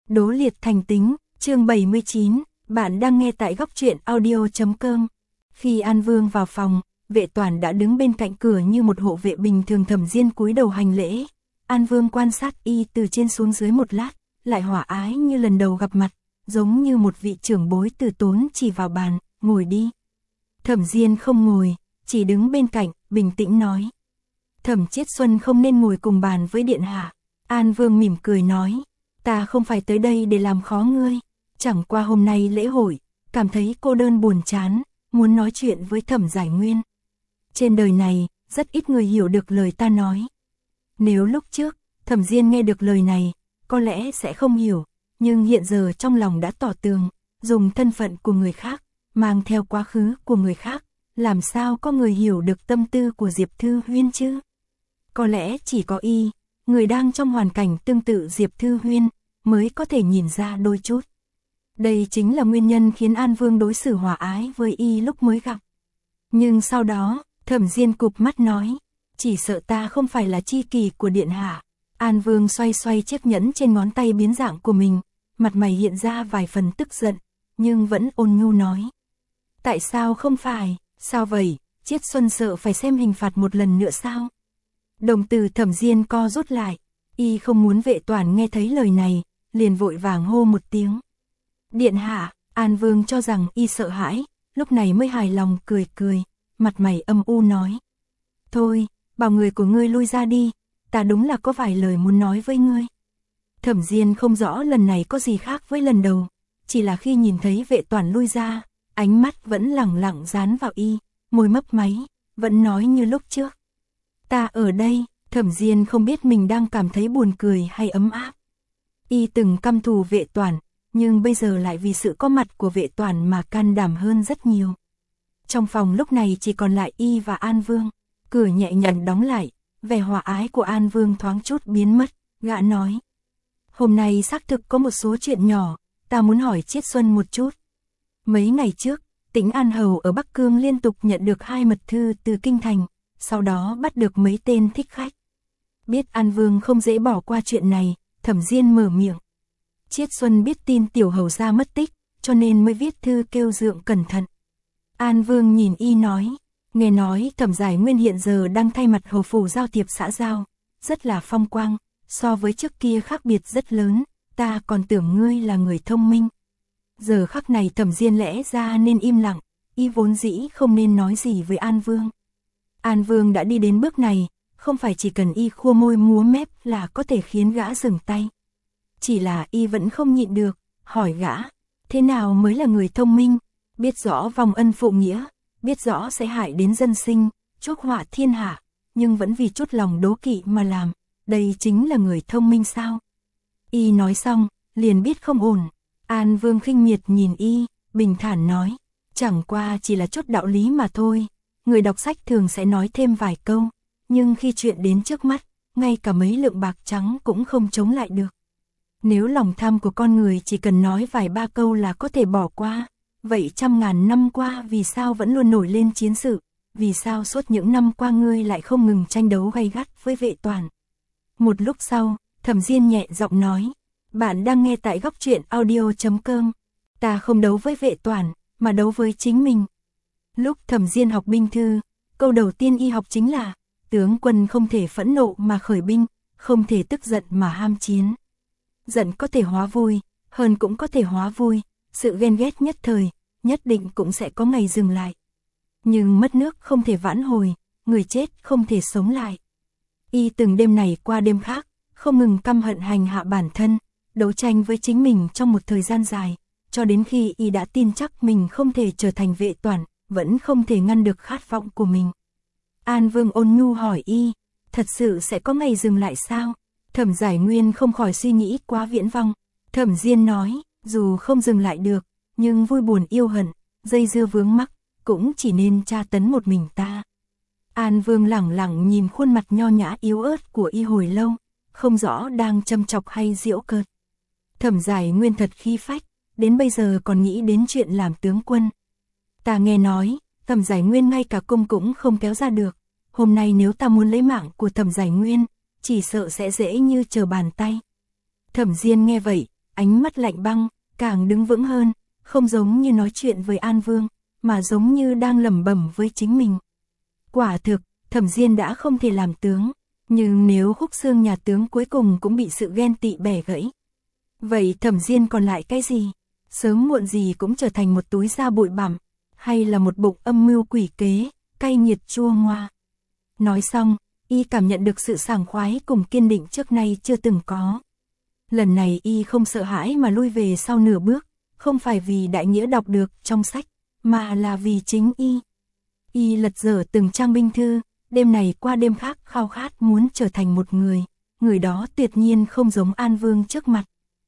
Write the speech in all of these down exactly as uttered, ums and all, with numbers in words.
Đố liệt thành tính, chương bảy mươi chín, bạn đang nghe tại góc truyện audio chấm com. Khi An Vương vào phòng, Vệ Toản đã đứng bên cạnh cửa như một hộ vệ bình thường. Thẩm Diên cúi đầu hành lễ. An Vương quan sát y từ trên xuống dưới một lát, lại hòa ái như lần đầu gặp mặt, giống như một vị trưởng bối từ tốn chỉ vào bàn, ngồi đi. Thẩm Diên không ngồi, chỉ đứng bên cạnh, bình tĩnh nói. Thẩm Chiết Xuân không nên ngồi cùng bàn với điện hạ. An Vương mỉm cười nói, ta không phải tới đây để làm khó ngươi, chẳng qua hôm nay lễ hội, cảm thấy cô đơn buồn chán, muốn nói chuyện với Thẩm Giải Nguyên. Trên đời này, rất ít người hiểu được lời ta nói. Nếu lúc trước, Thẩm Diên nghe được lời này, có lẽ sẽ không hiểu, nhưng hiện giờ trong lòng đã tỏ tường, dùng thân phận của người khác, mang theo quá khứ của người khác, làm sao có người hiểu được tâm tư của Diệp Thư Huyên chứ? Có lẽ chỉ có y, người đang trong hoàn cảnh tương tự Diệp Thư Huyên, mới có thể nhìn ra đôi chút. Đây chính là nguyên nhân khiến An Vương đối xử hòa ái với y lúc mới gặp. Nhưng sau đó, Thẩm Diên cụp mắt nói, chỉ sợ ta không phải là chi kỷ của điện hạ. An Vương xoay xoay chiếc nhẫn trên ngón tay biến dạng của mình, mặt mày hiện ra vài phần tức giận, nhưng vẫn ôn nhu nói. Tại sao không phải, sao vậy, Chiết Xuân sợ phải xem hình phạt một lần nữa sao? Đồng tử Thẩm Diên co rút lại, y không muốn Vệ Toản nghe thấy lời này, liền vội vàng hô một tiếng. Điện hạ, An Vương cho rằng y sợ hãi, lúc này mới hài lòng cười cười, mặt mày âm u nói. Thôi, bảo người của ngươi lui ra đi, ta đúng là có vài lời muốn nói với ngươi. Thẩm Diên không rõ lần này có gì khác với lần đầu, chỉ là khi nhìn thấy Vệ Toản lui ra, ánh mắt vẫn lẳng lặng dán vào y, môi mấp máy, vẫn nói như lúc trước. Ta ở đây, Thẩm Diên không biết mình đang cảm thấy buồn cười hay ấm áp. Y từng căm thù Vệ Toản, nhưng bây giờ lại vì sự có mặt của Vệ Toản mà can đảm hơn rất nhiều. Trong phòng lúc này chỉ còn lại y và An Vương, cửa nhẹ nhàng đóng lại, vẻ hòa ái của An Vương thoáng chút biến mất, gã nói. Hôm nay xác thực có một số chuyện nhỏ, ta muốn hỏi Chiết Xuân một chút. Mấy ngày trước, Tĩnh An Hầu ở Bắc Cương liên tục nhận được hai mật thư từ Kinh Thành, sau đó bắt được mấy tên thích khách. Biết An Vương không dễ bỏ qua chuyện này, Thẩm Diên mở miệng. Chiết Xuân biết tin tiểu hầu gia mất tích, cho nên mới viết thư kêu dượng cẩn thận. An Vương nhìn y nói, nghe nói Thẩm Giải Nguyên hiện giờ đang thay mặt hầu phủ giao thiệp xã giao, rất là phong quang, so với trước kia khác biệt rất lớn, ta còn tưởng ngươi là người thông minh. Giờ khắc này Thẩm Diên lẽ ra nên im lặng, y vốn dĩ không nên nói gì với An Vương. An Vương đã đi đến bước này, không phải chỉ cần y khua môi múa mép là có thể khiến gã dừng tay. Chỉ là y vẫn không nhịn được, hỏi gã, thế nào mới là người thông minh, biết rõ vòng ân phụ nghĩa, biết rõ sẽ hại đến dân sinh, chuốc họa thiên hạ, nhưng vẫn vì chút lòng đố kỵ mà làm, đây chính là người thông minh sao? Y nói xong, liền biết không ổn. An Vương khinh miệt nhìn y, bình thản nói, chẳng qua chỉ là chút đạo lý mà thôi. Người đọc sách thường sẽ nói thêm vài câu, nhưng khi chuyện đến trước mắt, ngay cả mấy lượng bạc trắng cũng không chống lại được. Nếu lòng tham của con người chỉ cần nói vài ba câu là có thể bỏ qua, vậy trăm ngàn năm qua vì sao vẫn luôn nổi lên chiến sự, vì sao suốt những năm qua ngươi lại không ngừng tranh đấu gay gắt với Vệ Toản. Một lúc sau, Thẩm Diên nhẹ giọng nói, bạn đang nghe tại góc truyện audio chấm com, ta không đấu với Vệ Toản, mà đấu với chính mình. Lúc Thẩm Diên học binh thư, câu đầu tiên y học chính là, tướng quân không thể phẫn nộ mà khởi binh, không thể tức giận mà ham chiến. Giận có thể hóa vui, hờn cũng có thể hóa vui, sự ghen ghét nhất thời, nhất định cũng sẽ có ngày dừng lại. Nhưng mất nước không thể vãn hồi, người chết không thể sống lại. Y từng đêm này qua đêm khác, không ngừng căm hận hành hạ bản thân, đấu tranh với chính mình trong một thời gian dài, cho đến khi y đã tin chắc mình không thể trở thành Vệ Toản, vẫn không thể ngăn được khát vọng của mình. An Vương ôn nhu hỏi y, thật sự sẽ có ngày dừng lại sao? Thẩm Giải Nguyên không khỏi suy nghĩ quá viễn vông. Thẩm Diên nói, dù không dừng lại được, nhưng vui buồn yêu hận, dây dưa vướng mắc, cũng chỉ nên tra tấn một mình ta. An Vương lẳng lặng nhìn khuôn mặt nho nhã yếu ớt của y hồi lâu, không rõ đang châm chọc hay giễu cợt. Thẩm Giải Nguyên thật khí phách, đến bây giờ còn nghĩ đến chuyện làm tướng quân. Ta nghe nói, Thẩm Giải Nguyên ngay cả cung cũng không kéo ra được, hôm nay nếu ta muốn lấy mạng của Thẩm Giải Nguyên, chỉ sợ sẽ dễ như trở bàn tay. Thẩm Diên nghe vậy, ánh mắt lạnh băng, càng đứng vững hơn, không giống như nói chuyện với An Vương, mà giống như đang lẩm bẩm với chính mình. Quả thực, Thẩm Diên đã không thể làm tướng, nhưng nếu khúc xương nhà tướng cuối cùng cũng bị sự ghen tị bẻ gãy, vậy Thẩm Diên còn lại cái gì? Sớm muộn gì cũng trở thành một túi da bụi bặm, hay là một bụng âm mưu quỷ kế, cay nghiệt chua ngoa. Nói xong, y cảm nhận được sự sảng khoái cùng kiên định trước nay chưa từng có. Lần này y không sợ hãi mà lui về sau nửa bước, không phải vì đại nghĩa đọc được trong sách, mà là vì chính y. Y lật dở từng trang binh thư, đêm này qua đêm khác khao khát muốn trở thành một người, người đó tuyệt nhiên không giống An Vương trước mặt.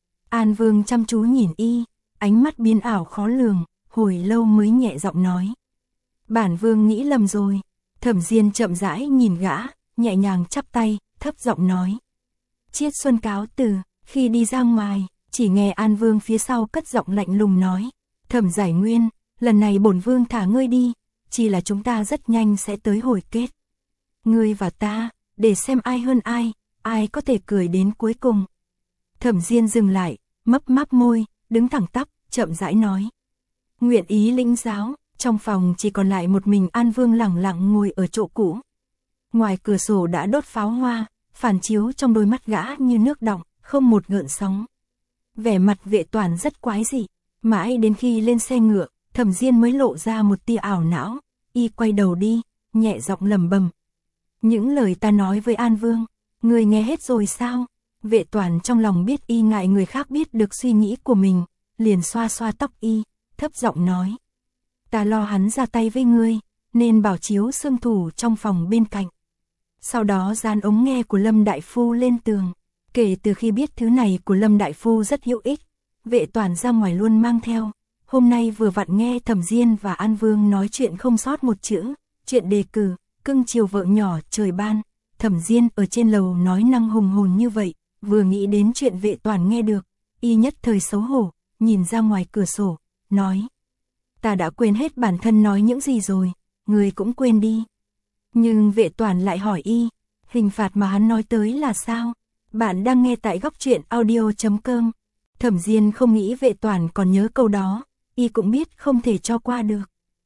An Vương chăm chú nhìn y, ánh mắt biến ảo khó lường, hồi lâu mới nhẹ giọng nói. Bản Vương nghĩ lầm rồi. Thẩm Diên chậm rãi nhìn gã, nhẹ nhàng chắp tay, thấp giọng nói. Chiết Xuân cáo từ, khi đi ra ngoài, chỉ nghe An Vương phía sau cất giọng lạnh lùng nói. Thẩm Giải Nguyên, lần này bổn Vương thả ngươi đi, chỉ là chúng ta rất nhanh sẽ tới hồi kết. Ngươi và ta, để xem ai hơn ai, ai có thể cười đến cuối cùng. Thẩm Diên dừng lại, mấp máp môi, đứng thẳng tắp, chậm rãi nói. Nguyện ý lĩnh giáo. Trong phòng chỉ còn lại một mình An Vương lẳng lặng ngồi ở chỗ cũ. Ngoài cửa sổ đã đốt pháo hoa, phản chiếu trong đôi mắt gã như nước đọng, không một gợn sóng. Vẻ mặt Vệ Toản rất quái dị, mãi đến khi lên xe ngựa, Thẩm Diên mới lộ ra một tia ảo não, y quay đầu đi, nhẹ giọng lẩm bẩm. Những lời ta nói với An Vương, người nghe hết rồi sao? Vệ Toản trong lòng biết y ngại người khác biết được suy nghĩ của mình, liền xoa xoa tóc y, thấp giọng nói. Ta lo hắn ra tay với ngươi, nên bảo chiếu xương thủ trong phòng bên cạnh. Sau đó dán ống nghe của Lâm Đại Phu lên tường. Kể từ khi biết thứ này của Lâm Đại Phu rất hữu ích, Vệ Toản ra ngoài luôn mang theo. Hôm nay vừa vặn nghe Thẩm Diên và An Vương nói chuyện không sót một chữ, chuyện đề cử, cưng chiều vợ nhỏ trời ban. Thẩm Diên ở trên lầu nói năng hùng hồn như vậy, vừa nghĩ đến chuyện Vệ Toản nghe được, y nhất thời xấu hổ, nhìn ra ngoài cửa sổ, nói. Ta đã quên hết bản thân nói những gì rồi, người cũng quên đi. Nhưng Vệ Toản lại hỏi y, hình phạt mà hắn nói tới là sao? Bạn đang nghe tại góc truyện audio chấm com. Thẩm Diên không nghĩ Vệ Toản còn nhớ câu đó, y cũng biết không thể cho qua được.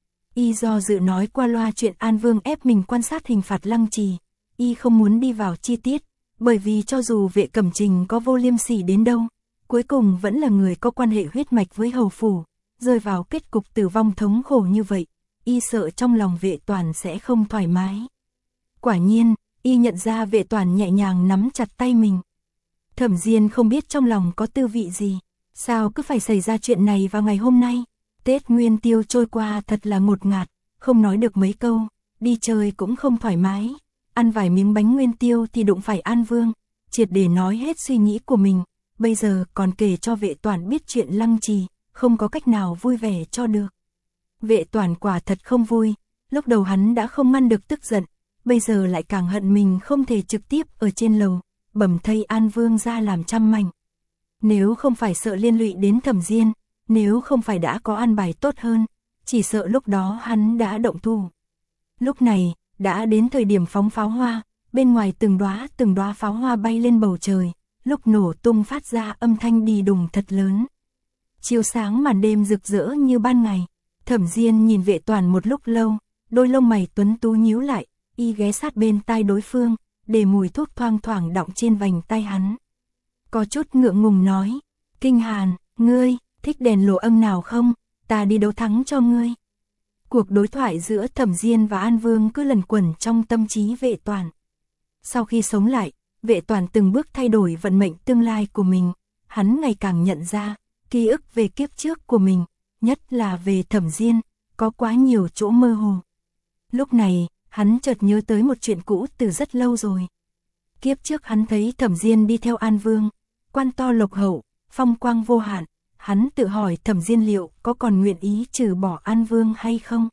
Y do dự nói qua loa chuyện An Vương ép mình quan sát hình phạt Lăng Trì, y không muốn đi vào chi tiết, bởi vì cho dù Vệ Cẩm Trình có vô liêm sỉ đến đâu, cuối cùng vẫn là người có quan hệ huyết mạch với hầu phủ. Rơi vào kết cục tử vong thống khổ như vậy, y sợ trong lòng Vệ Toản sẽ không thoải mái. Quả nhiên, y nhận ra Vệ Toản nhẹ nhàng nắm chặt tay mình. Thẩm Diên không biết trong lòng có tư vị gì, sao cứ phải xảy ra chuyện này vào ngày hôm nay. Tết Nguyên Tiêu trôi qua thật là ngột ngạt, không nói được mấy câu, đi chơi cũng không thoải mái. Ăn vài miếng bánh Nguyên Tiêu thì đụng phải An Vương, triệt để nói hết suy nghĩ của mình, bây giờ còn kể cho Vệ Toản biết chuyện Lăng Trì. Không có cách nào vui vẻ cho được. Vệ Toản quả thật không vui, lúc đầu hắn đã không ngăn được tức giận, bây giờ lại càng hận mình không thể trực tiếp ở trên lầu, bẩm thây An Vương ra làm trăm mảnh. Nếu không phải sợ liên lụy đến Thẩm Diên, nếu không phải đã có an bài tốt hơn, chỉ sợ lúc đó hắn đã động thủ. Lúc này, đã đến thời điểm phóng pháo hoa, bên ngoài từng đóa từng đóa pháo hoa bay lên bầu trời, lúc nổ tung phát ra âm thanh đi đùng thật lớn. Chiếu sáng màn đêm rực rỡ như ban ngày. Thẩm Diên nhìn Vệ Toản một lúc lâu, đôi lông mày tuấn tú nhíu lại, y ghé sát bên tai đối phương, để mùi thuốc thoang thoảng đọng trên vành tay hắn. Có chút ngượng ngùng nói, Kinh Hàn, ngươi, thích đèn lồ âm nào không, ta đi đấu thắng cho ngươi. Cuộc đối thoại giữa Thẩm Diên và An Vương cứ lẩn quẩn trong tâm trí Vệ Toản. Sau khi sống lại, Vệ Toản từng bước thay đổi vận mệnh tương lai của mình, hắn ngày càng nhận ra, ký ức về kiếp trước của mình, nhất là về Thẩm Diên, có quá nhiều chỗ mơ hồ. Lúc này, hắn chợt nhớ tới một chuyện cũ từ rất lâu rồi. Kiếp trước hắn thấy Thẩm Diên đi theo An Vương, quan to lộc hậu, phong quang vô hạn, hắn tự hỏi Thẩm Diên liệu có còn nguyện ý trừ bỏ An Vương hay không.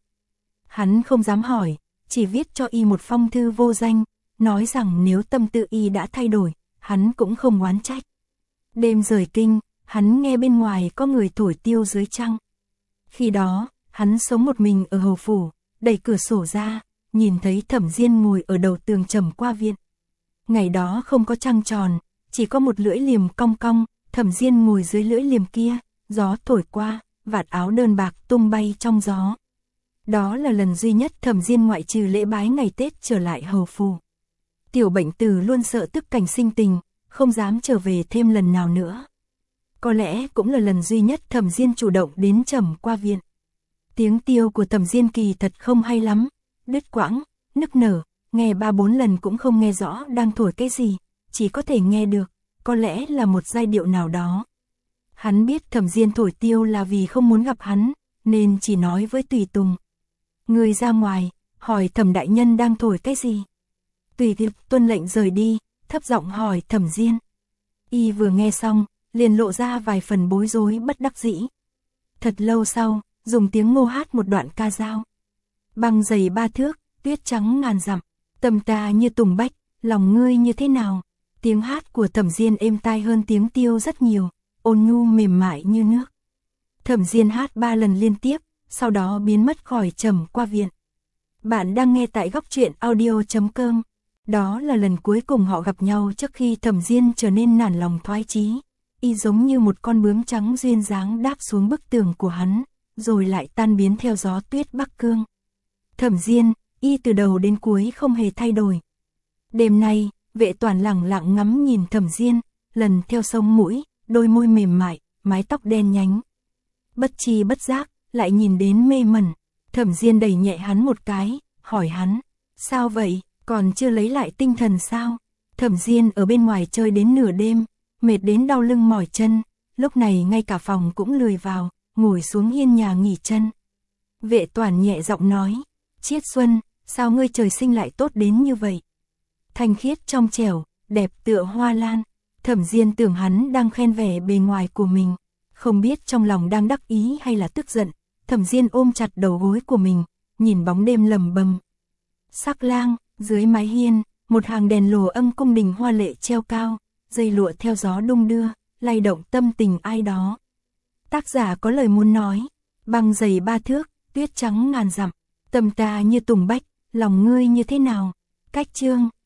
Hắn không dám hỏi, chỉ viết cho y một phong thư vô danh, nói rằng nếu tâm tư y đã thay đổi, hắn cũng không oán trách. Đêm rời kinh, hắn nghe bên ngoài có người thổi tiêu dưới trăng. Khi đó, hắn sống một mình ở hầu phủ, đẩy cửa sổ ra, nhìn thấy Thẩm Diên ngồi ở đầu tường trầm qua viện. Ngày đó không có trăng tròn, chỉ có một lưỡi liềm cong cong, Thẩm Diên ngồi dưới lưỡi liềm kia, gió thổi qua, vạt áo đơn bạc tung bay trong gió. Đó là lần duy nhất Thẩm Diên ngoại trừ lễ bái ngày Tết trở lại hầu phủ. Tiểu Bệnh Từ luôn sợ tức cảnh sinh tình, không dám trở về thêm lần nào nữa. Có lẽ cũng là lần duy nhất Thẩm Diên chủ động đến trầm qua viện. Tiếng tiêu của Thẩm Diên kỳ thật không hay lắm, đứt quãng, nức nở, nghe ba bốn lần cũng không nghe rõ đang thổi cái gì, chỉ có thể nghe được, có lẽ là một giai điệu nào đó. Hắn biết Thẩm Diên thổi tiêu là vì không muốn gặp hắn, nên chỉ nói với tùy tùng. Người ra ngoài, hỏi Thẩm đại nhân đang thổi cái gì. Tùy Tiệp tuân lệnh rời đi, thấp giọng hỏi Thẩm Diên. Y vừa nghe xong, liền lộ ra vài phần bối rối bất đắc dĩ. Thật lâu sau, dùng tiếng Ngô hát một đoạn ca dao. Băng dày ba thước, tuyết trắng ngàn dặm, tâm ta như tùng bách, lòng ngươi như thế nào. Tiếng hát của Thẩm Diên êm tai hơn tiếng tiêu rất nhiều, ôn nhu mềm mại như nước. Thẩm Diên hát ba lần liên tiếp, sau đó biến mất khỏi trầm qua viện. Bạn đang nghe tại góc truyện audio chấm com. Đó là lần cuối cùng họ gặp nhau trước khi Thẩm Diên trở nên nản lòng thoái chí. Y giống như một con bướm trắng duyên dáng đáp xuống bức tường của hắn, rồi lại tan biến theo gió tuyết Bắc Cương. Thẩm Diên, y từ đầu đến cuối không hề thay đổi. Đêm nay, Vệ Toàn lẳng lặng ngắm nhìn Thẩm Diên, lần theo sông mũi, đôi môi mềm mại, mái tóc đen nhánh. Bất chi bất giác, lại nhìn đến mê mẩn. Thẩm Diên đẩy nhẹ hắn một cái, hỏi hắn, sao vậy, còn chưa lấy lại tinh thần sao? Thẩm Diên ở bên ngoài chơi đến nửa đêm, mệt đến đau lưng mỏi chân, lúc này ngay cả phòng cũng lười vào, ngồi xuống hiên nhà nghỉ chân. Vệ Toàn nhẹ giọng nói, Chiết Xuân, sao ngươi trời sinh lại tốt đến như vậy? Thanh khiết trong trẻo, đẹp tựa hoa lan. Thẩm Diên tưởng hắn đang khen vẻ bề ngoài của mình, không biết trong lòng đang đắc ý hay là tức giận. Thẩm Diên ôm chặt đầu gối của mình, nhìn bóng đêm lầm bầm. Sắc lang, dưới mái hiên, một hàng đèn lồ âm cung đình hoa lệ treo cao, dây lụa theo gió đung đưa, lay động tâm tình ai đó. Tác giả có lời muốn nói, băng dày ba thước, tuyết trắng ngàn dặm, tâm ta như tùng bách, lòng ngươi như thế nào? Cách chương